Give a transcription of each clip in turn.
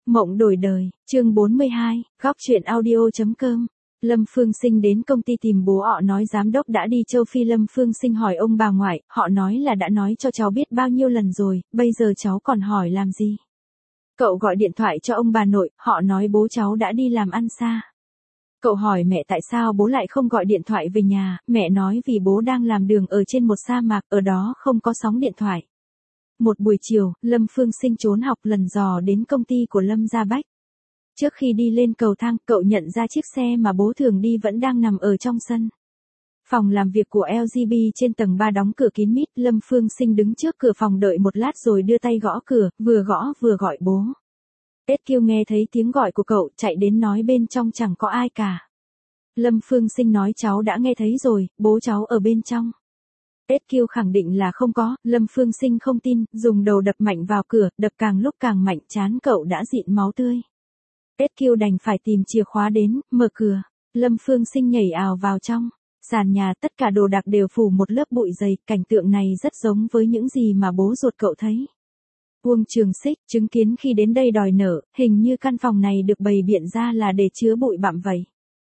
Mộng đổi đời, chương 42, góc truyện audio.com. Lâm Phương Sinh đến công ty tìm bố họ nói giám đốc đã đi châu Phi. Lâm Phương Sinh hỏi ông bà ngoại, họ nói là đã nói cho cháu biết bao nhiêu lần rồi, bây giờ cháu còn hỏi làm gì? Cậu gọi điện thoại cho ông bà nội, họ nói bố cháu đã đi làm ăn xa. Cậu hỏi mẹ tại sao bố lại không gọi điện thoại về nhà, mẹ nói vì bố đang làm đường ở trên một sa mạc, ở đó không có sóng điện thoại. Một buổi chiều, Lâm Phương Sinh trốn học lần dò đến công ty của Lâm Gia Bách. Trước khi đi lên cầu thang, cậu nhận ra chiếc xe mà bố thường đi vẫn đang nằm ở trong sân. Phòng làm việc của LGB trên tầng 3 đóng cửa kín mít, Lâm Phương Sinh đứng trước cửa phòng đợi một lát rồi đưa tay gõ cửa, vừa gõ vừa gọi bố. SQ nghe thấy tiếng gọi của cậu, chạy đến nói bên trong chẳng có ai cả. Lâm Phương Sinh nói cháu đã nghe thấy rồi, bố cháu ở bên trong. SQ khẳng định là không có, Lâm Phương Sinh không tin, dùng đầu đập mạnh vào cửa, đập càng lúc càng mạnh, trán cậu đã dịn máu tươi. SQ đành phải tìm chìa khóa đến, mở cửa. Lâm Phương Sinh nhảy ào vào trong. Sàn nhà tất cả đồ đạc đều phủ một lớp bụi dày, cảnh tượng này rất giống với những gì mà bố ruột cậu thấy. Uông Trường Xích chứng kiến khi đến đây đòi nợ, hình như căn phòng này được bày biện ra là để chứa bụi bặm vậy.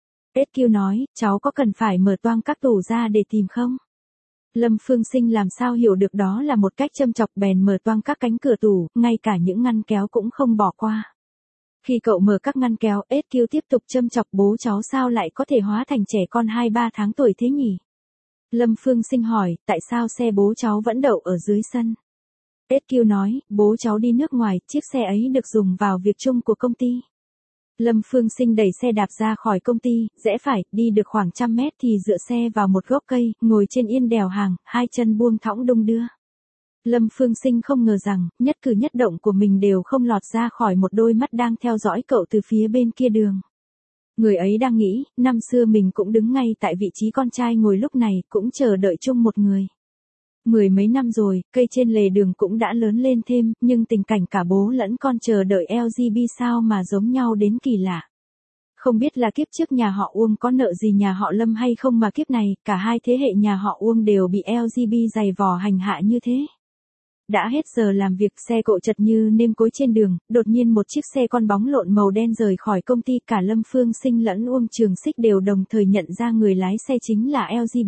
SQ nói, cháu có cần phải mở toang các tủ ra để tìm không? Lâm Phương Sinh làm sao hiểu được đó là một cách châm chọc, bèn mở toang các cánh cửa tủ, ngay cả những ngăn kéo cũng không bỏ qua. Khi cậu mở các ngăn kéo, SQ tiếp tục châm chọc, bố cháu sao lại có thể hóa thành trẻ con 2-3 tháng tuổi thế nhỉ? Lâm Phương Sinh hỏi, tại sao xe bố cháu vẫn đậu ở dưới sân? SQ nói, bố cháu đi nước ngoài, chiếc xe ấy được dùng vào việc chung của công ty. Lâm Phương Sinh đẩy xe đạp ra khỏi công ty, rẽ phải, đi được khoảng 100 mét thì dựa xe vào một gốc cây, ngồi trên yên đèo hàng, hai chân buông thõng đung đưa. Lâm Phương Sinh không ngờ rằng, nhất cử nhất động của mình đều không lọt ra khỏi một đôi mắt đang theo dõi cậu từ phía bên kia đường. Người ấy đang nghĩ, năm xưa mình cũng đứng ngay tại vị trí con trai ngồi lúc này, cũng chờ đợi chung một người. 10 mấy năm rồi, cây trên lề đường cũng đã lớn lên thêm, nhưng tình cảnh cả bố lẫn con chờ đợi LGB sao mà giống nhau đến kỳ lạ. Không biết là kiếp trước nhà họ Uông có nợ gì nhà họ Lâm hay không mà kiếp này, cả hai thế hệ nhà họ Uông đều bị LGB giày vò hành hạ như thế. Đã hết giờ làm việc, xe cộ chật như nêm cối trên đường, đột nhiên một chiếc xe con bóng lộn màu đen rời khỏi công ty, cả Lâm Phương Sinh lẫn Uông Trường Xích đều đồng thời nhận ra người lái xe chính là LGB.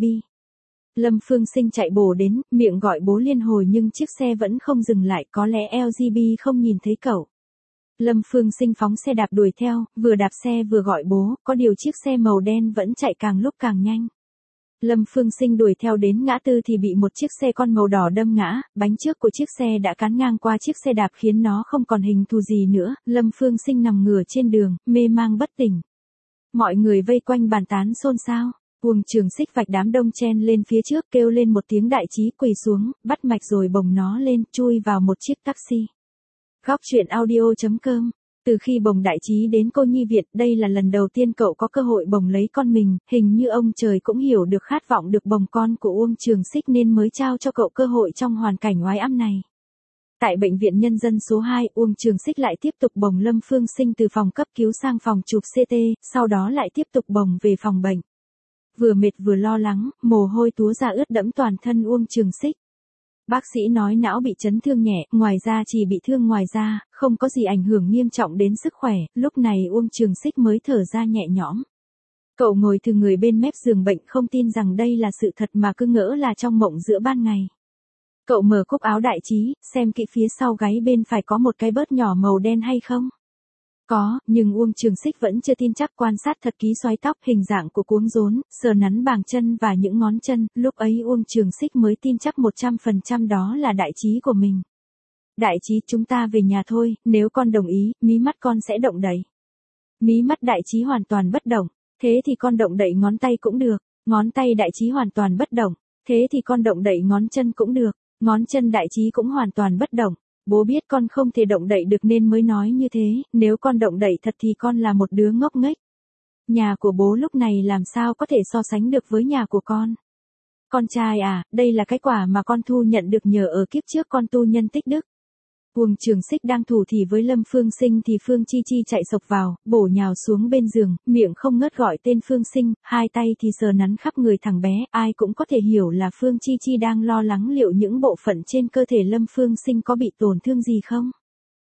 Lâm Phương Sinh chạy bổ đến, miệng gọi bố liên hồi nhưng chiếc xe vẫn không dừng lại, có lẽ LGB không nhìn thấy cậu. Lâm Phương Sinh phóng xe đạp đuổi theo, vừa đạp xe vừa gọi bố, có điều chiếc xe màu đen vẫn chạy càng lúc càng nhanh. Lâm Phương Sinh đuổi theo đến ngã tư thì bị một chiếc xe con màu đỏ đâm ngã, bánh trước của chiếc xe đã cán ngang qua chiếc xe đạp khiến nó không còn hình thù gì nữa, Lâm Phương Sinh nằm ngửa trên đường, mê mang bất tỉnh. Mọi người vây quanh bàn tán xôn xao. Uông Trường Xích vạch đám đông chen lên phía trước, kêu lên một tiếng đại trí, quỳ xuống, bắt mạch rồi bồng nó lên, chui vào một chiếc taxi. Góc truyện audio.com. Từ khi bồng đại trí đến cô nhi viện, đây là lần đầu tiên cậu có cơ hội bồng lấy con mình, hình như ông trời cũng hiểu được khát vọng được bồng con của Uông Trường Xích nên mới trao cho cậu cơ hội trong hoàn cảnh oái ăm này. Tại bệnh viện nhân dân số 2, Uông Trường Xích lại tiếp tục bồng Lâm Phương Sinh từ phòng cấp cứu sang phòng chụp CT, sau đó lại tiếp tục bồng về phòng bệnh. Vừa mệt vừa lo lắng, mồ hôi túa ra ướt đẫm toàn thân Uông Trường Xích. Bác sĩ nói não bị chấn thương nhẹ, ngoài ra chỉ bị thương ngoài da, không có gì ảnh hưởng nghiêm trọng đến sức khỏe, lúc này Uông Trường Xích mới thở ra nhẹ nhõm. Cậu ngồi thừ người bên mép giường bệnh, không tin rằng đây là sự thật mà cứ ngỡ là trong mộng giữa ban ngày. Cậu mở cúc áo đại trí, xem kỹ phía sau gáy bên phải có một cái bớt nhỏ màu đen hay không. Có, nhưng Uông Trường Xích vẫn chưa tin chắc, quan sát thật kỹ xoái tóc, hình dạng của cuống rốn, sờ nắn bàng chân và những ngón chân, lúc ấy Uông Trường Xích mới tin chắc 100% đó là đại trí của mình. Đại trí, chúng ta về nhà thôi, nếu con đồng ý, mí mắt con sẽ động đậy. Mí mắt đại trí hoàn toàn bất động, thế thì con động đậy ngón tay cũng được, ngón tay đại trí hoàn toàn bất động, thế thì con động đậy ngón chân cũng được, ngón chân đại trí cũng hoàn toàn bất động. Bố biết con không thể động đậy được nên mới nói như thế, nếu con động đậy thật thì con là một đứa ngốc nghếch. Nhà của bố lúc này làm sao có thể so sánh được với nhà của con. Con trai à, đây là cái quả mà con thu nhận được nhờ ở kiếp trước con tu nhân tích đức. Uông Trường Xích đang thủ thỉ với Lâm Phương Sinh thì Phương Chi Chi chạy sộc vào, bổ nhào xuống bên giường, miệng không ngớt gọi tên Phương Sinh, hai tay thì sờ nắn khắp người thằng bé, ai cũng có thể hiểu là Phương Chi Chi đang lo lắng liệu những bộ phận trên cơ thể Lâm Phương Sinh có bị tổn thương gì không.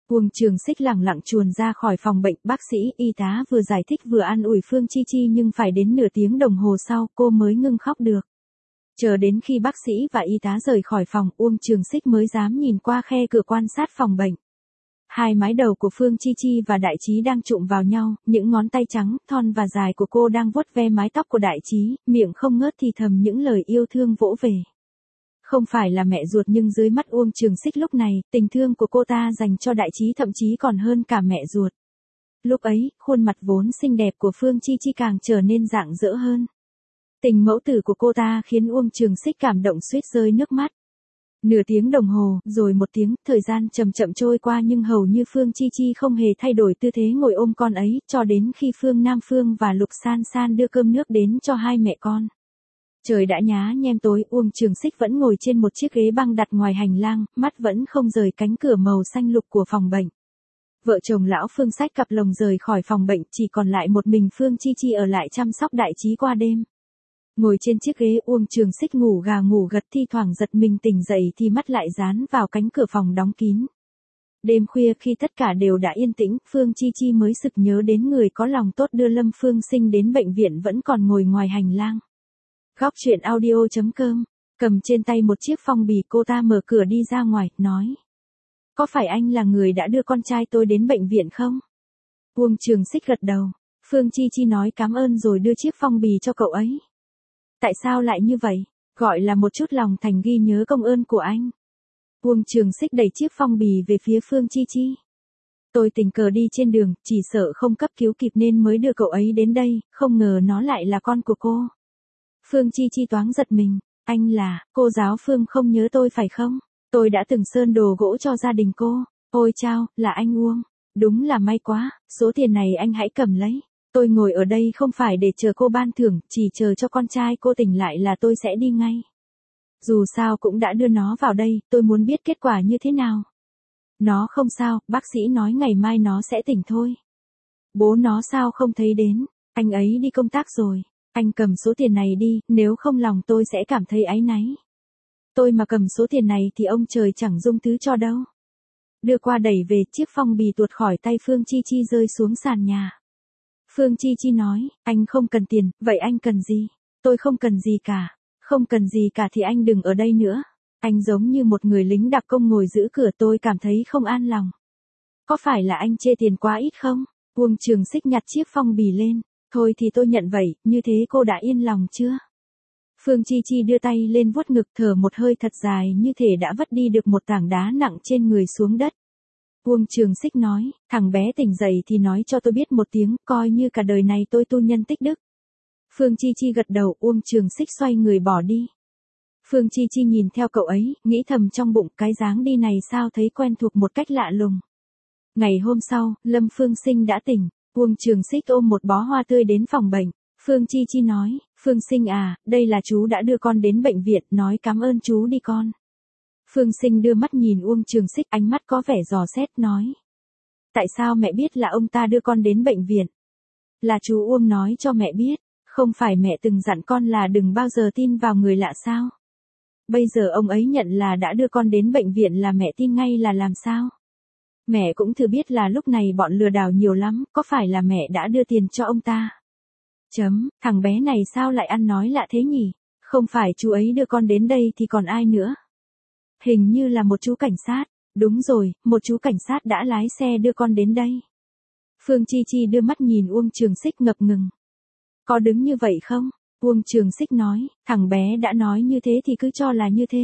Uông Trường Xích lẳng lặng chuồn ra khỏi phòng bệnh, bác sĩ, y tá vừa giải thích vừa an ủi Phương Chi Chi nhưng phải đến nửa tiếng đồng hồ sau cô mới ngưng khóc được. Chờ đến khi bác sĩ và y tá rời khỏi phòng, Uông Trường Xích mới dám nhìn qua khe cửa quan sát phòng bệnh. Hai mái đầu của Phương Chi Chi và Đại Trí đang chụm vào nhau, những ngón tay trắng, thon và dài của cô đang vuốt ve mái tóc của Đại Trí, miệng không ngớt thì thầm những lời yêu thương vỗ về. Không phải là mẹ ruột nhưng dưới mắt Uông Trường Xích lúc này, tình thương của cô ta dành cho Đại Trí thậm chí còn hơn cả mẹ ruột. Lúc ấy, khuôn mặt vốn xinh đẹp của Phương Chi Chi càng trở nên rạng rỡ hơn. Tình mẫu tử của cô ta khiến Uông Trường Xích cảm động suýt rơi nước mắt. Nửa tiếng đồng hồ, rồi một tiếng, thời gian chậm chậm trôi qua nhưng hầu như Phương Chi Chi không hề thay đổi tư thế ngồi ôm con ấy, cho đến khi Phương Nam Phương và Lục San San đưa cơm nước đến cho hai mẹ con. Trời đã nhá nhem tối, Uông Trường Xích vẫn ngồi trên một chiếc ghế băng đặt ngoài hành lang, mắt vẫn không rời cánh cửa màu xanh lục của phòng bệnh. Vợ chồng lão Phương xách cặp lồng rời khỏi phòng bệnh, chỉ còn lại một mình Phương Chi Chi ở lại chăm sóc Đại Trí qua đêm. Ngồi trên chiếc ghế, Uông Trường Xích ngủ gà ngủ gật, thi thoảng giật mình tỉnh dậy thì mắt lại dán vào cánh cửa phòng đóng kín. Đêm khuya khi tất cả đều đã yên tĩnh, Phương Chi Chi mới sực nhớ đến người có lòng tốt đưa Lâm Phương Sinh đến bệnh viện vẫn còn ngồi ngoài hành lang. Góc truyện audio.com, cầm trên tay một chiếc phong bì, cô ta mở cửa đi ra ngoài, nói. Có phải anh là người đã đưa con trai tôi đến bệnh viện không? Uông Trường Xích gật đầu. Phương Chi Chi nói cảm ơn rồi đưa chiếc phong bì cho cậu ấy. Tại sao lại như vậy? Gọi là một chút lòng thành ghi nhớ công ơn của anh. Uông Trường Xích đẩy chiếc phong bì về phía Phương Chi Chi. Tôi tình cờ đi trên đường, chỉ sợ không cấp cứu kịp nên mới đưa cậu ấy đến đây, không ngờ nó lại là con của cô. Phương Chi Chi thoáng giật mình. Anh là, cô giáo Phương không nhớ tôi phải không? Tôi đã từng sơn đồ gỗ cho gia đình cô. Ôi chao, là anh Uông. Đúng là may quá, số tiền này anh hãy cầm lấy. Tôi ngồi ở đây không phải để chờ cô ban thưởng, chỉ chờ cho con trai cô tỉnh lại là tôi sẽ đi ngay. Dù sao cũng đã đưa nó vào đây, tôi muốn biết kết quả như thế nào. Nó không sao, bác sĩ nói ngày mai nó sẽ tỉnh thôi. Bố nó sao không thấy đến, anh ấy đi công tác rồi. Anh cầm số tiền này đi, nếu không lòng tôi sẽ cảm thấy áy náy. Tôi mà cầm số tiền này thì ông trời chẳng dung thứ cho đâu. Đưa qua đẩy về, chiếc phong bì tuột khỏi tay Phương Chi Chi rơi xuống sàn nhà. Phương Chi Chi nói, anh không cần tiền, vậy anh cần gì? Tôi không cần gì cả. Không cần gì cả thì anh đừng ở đây nữa. Anh giống như một người lính đặc công ngồi giữ cửa, tôi cảm thấy không an lòng. Có phải là anh chê tiền quá ít không? Uông Trường Xích nhặt chiếc phong bì lên. Thôi thì tôi nhận vậy, như thế cô đã yên lòng chưa? Phương Chi Chi đưa tay lên vuốt ngực, thở một hơi thật dài như thể đã vất đi được một tảng đá nặng trên người xuống đất. Uông Trường Xích nói, thằng bé tỉnh dậy thì nói cho tôi biết một tiếng, coi như cả đời này tôi tu nhân tích đức. Phương Chi Chi gật đầu, Uông Trường Xích xoay người bỏ đi. Phương Chi Chi nhìn theo cậu ấy, nghĩ thầm trong bụng, cái dáng đi này sao thấy quen thuộc một cách lạ lùng. Ngày hôm sau, Lâm Phương Sinh đã tỉnh, Uông Trường Xích ôm một bó hoa tươi đến phòng bệnh. Phương Chi Chi nói, Phương Sinh à, đây là chú đã đưa con đến bệnh viện, nói cảm ơn chú đi con. Phương Sinh đưa mắt nhìn Uông Trường Xích, ánh mắt có vẻ dò xét, nói. Tại sao mẹ biết là ông ta đưa con đến bệnh viện? Là chú Uông nói cho mẹ biết, không phải mẹ từng dặn con là đừng bao giờ tin vào người lạ sao? Bây giờ ông ấy nhận là đã đưa con đến bệnh viện là mẹ tin ngay là làm sao? Mẹ cũng thử biết là lúc này bọn lừa đảo nhiều lắm, có phải là mẹ đã đưa tiền cho ông ta? Thằng bé này sao lại ăn nói lạ thế nhỉ? Không phải chú ấy đưa con đến đây thì còn ai nữa? Hình như là một chú cảnh sát. Đúng rồi, một chú cảnh sát đã lái xe đưa con đến đây. Phương Chi Chi đưa mắt nhìn Uông Trường Xích ngập ngừng. Có đứng như vậy không? Uông Trường Xích nói, thằng bé đã nói như thế thì cứ cho là như thế.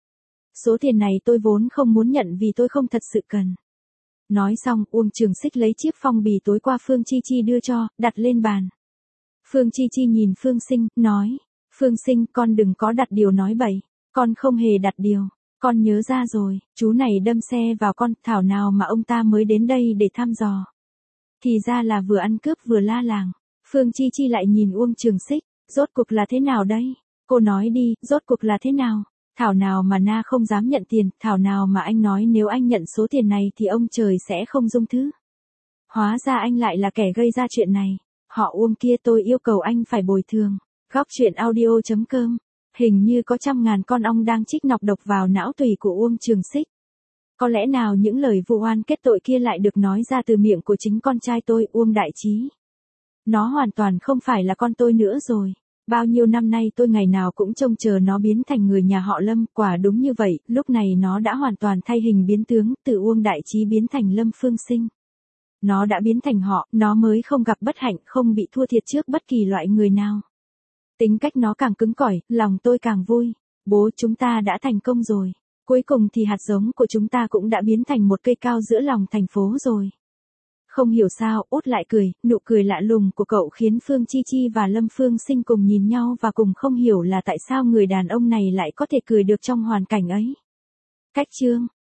Số tiền này tôi vốn không muốn nhận vì tôi không thật sự cần. Nói xong, Uông Trường Xích lấy chiếc phong bì tối qua Phương Chi Chi đưa cho, đặt lên bàn. Phương Chi Chi nhìn Phương Sinh, nói, Phương Sinh, con đừng có đặt điều nói bậy, con không hề đặt điều, con nhớ ra rồi, chú này đâm xe vào con, thảo nào mà ông ta mới đến đây để thăm dò. Thì ra là vừa ăn cướp vừa la làng. Phương Chi Chi lại nhìn Uông Trường Xích, rốt cuộc là thế nào đây? Cô nói đi, rốt cuộc là thế nào? Thảo nào mà Na không dám nhận tiền, thảo nào mà anh nói nếu anh nhận số tiền này thì ông trời sẽ không dung thứ. Hóa ra anh lại là kẻ gây ra chuyện này. Họ Uông kia, tôi yêu cầu anh phải bồi thường. Góc truyện audio.com. Hình như có trăm ngàn con ong đang chích nọc độc vào não tủy của Uông Trường Xích. Có lẽ nào những lời vu oan kết tội kia lại được nói ra từ miệng của chính con trai tôi, Uông Đại Trí. Nó hoàn toàn không phải là con tôi nữa rồi. Bao nhiêu năm nay tôi ngày nào cũng trông chờ nó biến thành người nhà họ Lâm, quả đúng như vậy, lúc này nó đã hoàn toàn thay hình biến tướng, từ Uông Đại Trí biến thành Lâm Phương Sinh. Nó đã biến thành họ, nó mới không gặp bất hạnh, không bị thua thiệt trước bất kỳ loại người nào. Tính cách nó càng cứng cỏi, lòng tôi càng vui. Bố, chúng ta đã thành công rồi. Cuối cùng thì hạt giống của chúng ta cũng đã biến thành một cây cao giữa lòng thành phố rồi. Không hiểu sao, Út lại cười, nụ cười lạ lùng của cậu khiến Phương Chi Chi và Lâm Phương Sinh cùng nhìn nhau và cùng không hiểu là tại sao người đàn ông này lại có thể cười được trong hoàn cảnh ấy. Cách chương